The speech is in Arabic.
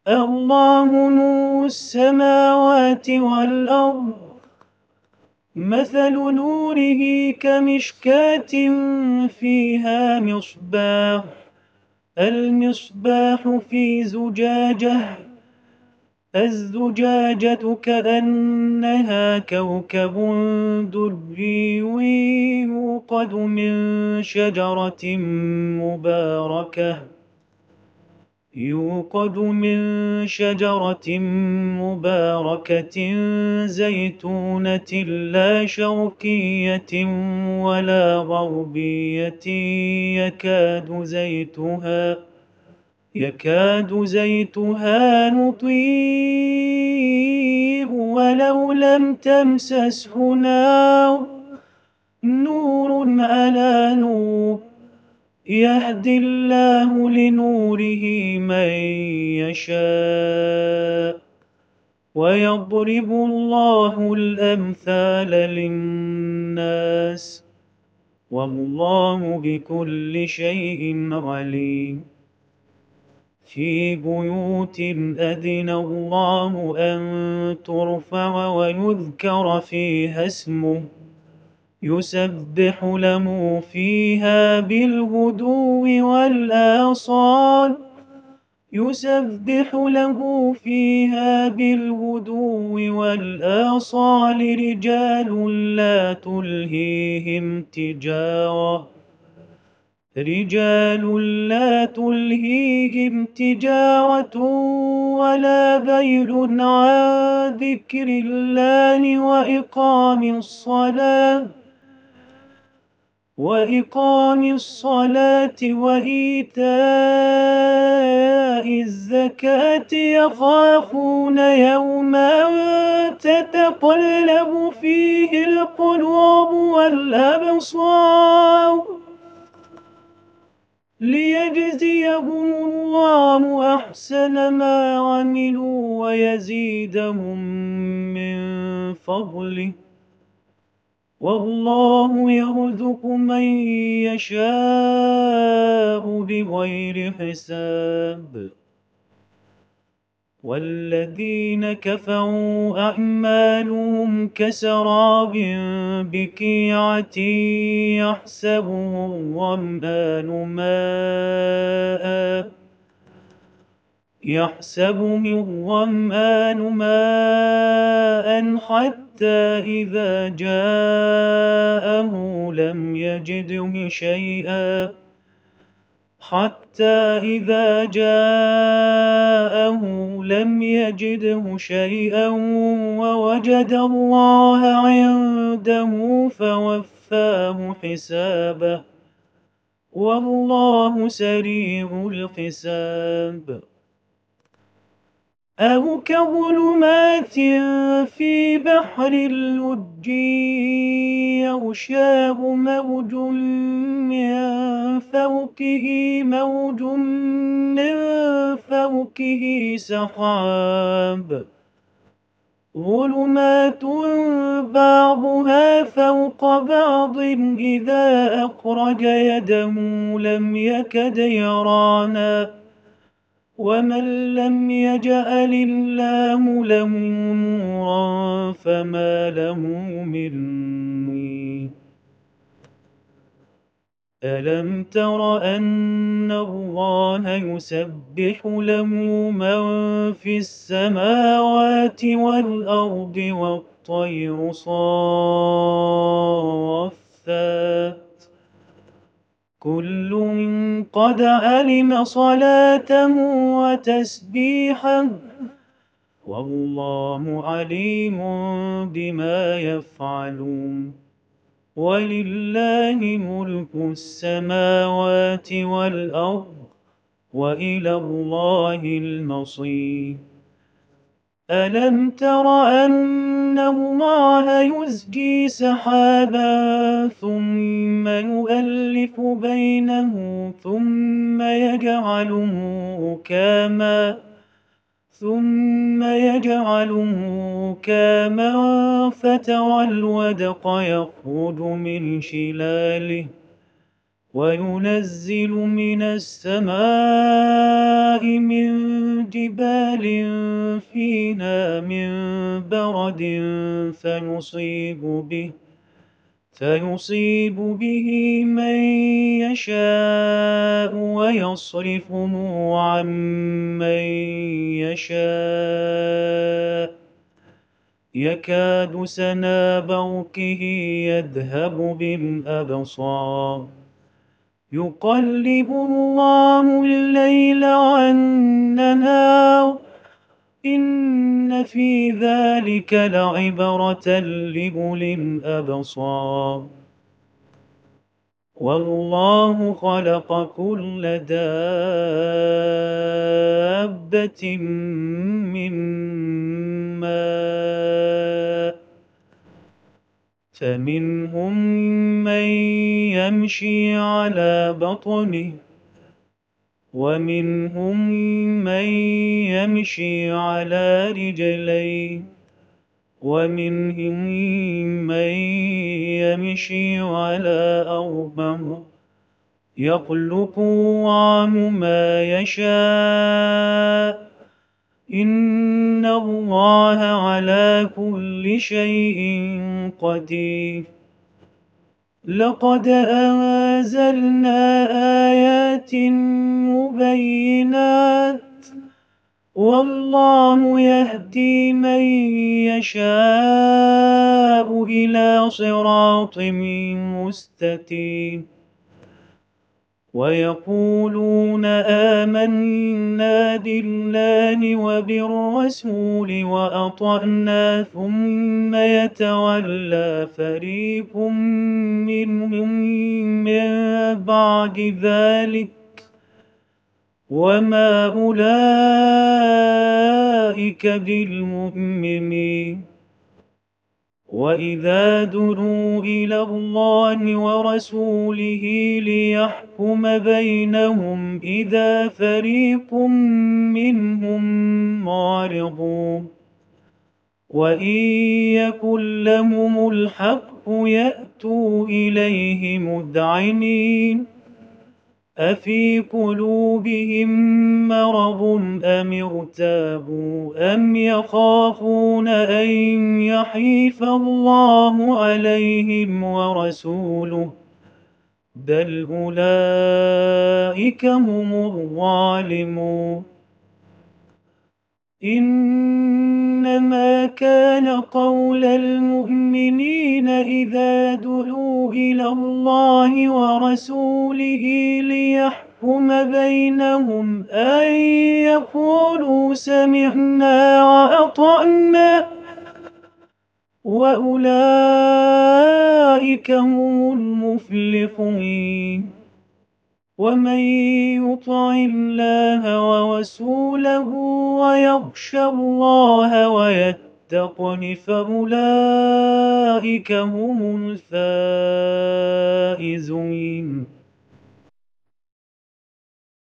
الله نور السماوات والأرض مثل نوره كمشكاة فيها مصباح المصباح في زجاجة الزجاجة كأنها كوكب دري يوقد من شجرة مباركة زيتونة لا شرقية ولا غربية يكاد زيتها يضيء ولو لم تمسسه نار نور على نور يهدي الله لنوره من يشاء ويضرب الله الأمثال للناس والله بكل شيء عليم في بيوت أذن الله أن ترفع ويذكر فيها اسمه يسبح له فيها بالغدو والآصال رجال لا تلهيهم تجارة ولا بيع عن ذكر الله وإقام الصلاة وإيتاء الزكاة يخافون يوما تتقلب فيه القلوب والأبصار ليجزيهم الله أحسن ما عملوا ويزيدهم من فضله والله يرزق من يشاء بغير حساب والذين كفروا أعمالهم كسراب بقيعة يحسبه الظمآن ماء إذا جاءه لم يجده شيئا حتى إذا جاءه لم يجده شيئا ووجد الله عنده فوفاه حسابه والله سريع الحساب أو كظلمات في بحر اللج يغشاه موج من فوقه سحاب ظلمات بعضها فوق بعض إذا أخرج يده لم يكد يراها ومن لم يجعل الله له نورا فما له من نور ألم تر أن الله يسبح له من في السماوات والأرض والطير صافات كل قد علم صلاته وتسبيحه والله عليم بما يفعلون ولله ملك السماوات والأرض وإلى الله المصير ألم تر أن الله يزجي سحابا ثم يؤلف بينه ثم يجعله ركاما فترى الودق يخرج من خلاله وينزل من السماء من جبال فيها من برد فيصيب به من يشاء ويصرفه عن من يشاء يكاد سنا برقه يذهب بالأبصار يقلب الله الليل والنهار إن في ذلك لعبرة لأولي الأبصار والله خلق كل دابة من ماء فمنهم من يمشي على بطنه ومنهم من يمشي على رجلين ومنهم من يمشي على أربع يخلق الله ما يشاء إن الله على كل شيء قدير لقد أنزلنا آيات مبينات والله يهدي من يشاء إلى صراط مستقيم ويقولون آمنا بالله وبالرسول وأطعنا ثم يتولى فريق منهم من بعد ذلك وما أولئك بالمؤمنين وإذا دعوا إلى الله ورسوله ليحكم بينهم إذا فريق منهم معرضون وإن يكن لهم الحق يأتوا إليه مذعنين أفي قلوبهم مرض أم ارتابوا أم يخافون أن يحيف الله عليهم ورسوله بل أولئك هم الظالمون إنما كان قول المؤمنين إذا دعوا إلى الله ورسوله ليحكم بينهم أن يقولوا سمعنا وأطعنا وأولئك هم المفلحون ومن يطع الله ورسوله ويخشى الله ويتقه فأولئك هم الفائزون